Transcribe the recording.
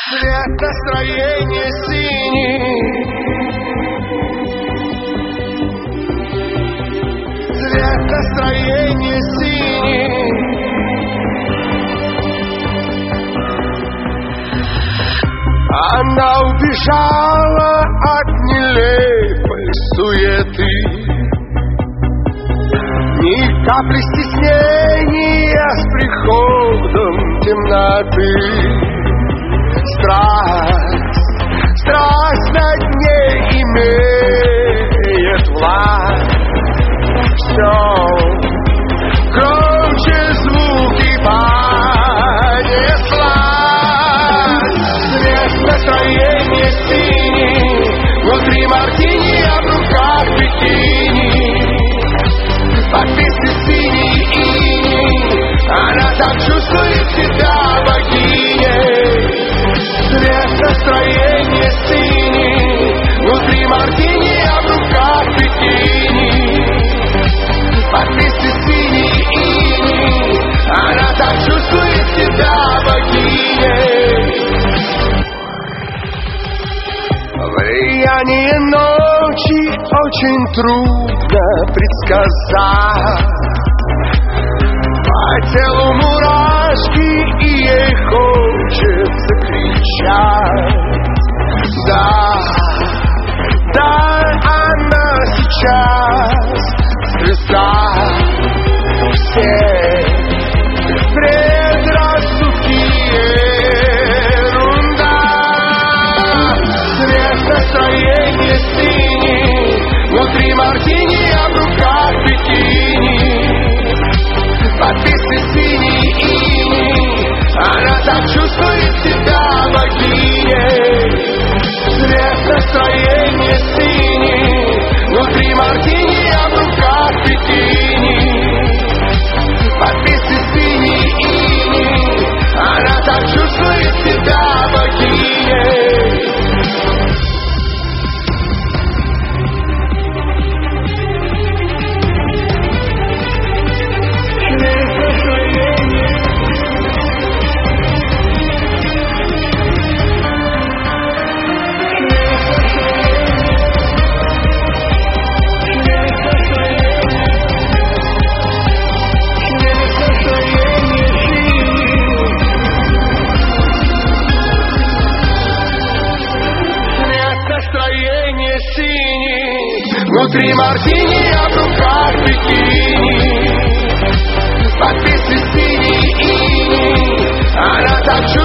Цвет настроения синий, цвет настроения синий. Она убежала от нелепой суеты, ни капли стеснения с приходом темноты. Страсть над ней имеет власть. Все громче звуки понеслась. Цвет настроения синий, внутри мартини, а в руках бикини. Подписи синий иней, она так чувствует себя богиней. Цвет настроения синий, внутри мартини, а в руках бикини. Подписи синий иней, она так чувствует себя богиней. Влияние ночи очень трудно предсказать. По телу мурашки, и ей хочется кричать. Да, она сейчас звезда. Все предрассудки ерунда. Цвет настроения синий, внутри мартини, а в руках бикини. Подписи синий иней, она так чувствует себя богиней. Цвет настроения синий, внутри мартини, а в руках бикини. Подписи синий иней, она так чувствует себя богиней. Внутри мартини, а в руках бикини. Подписи синий иней, она так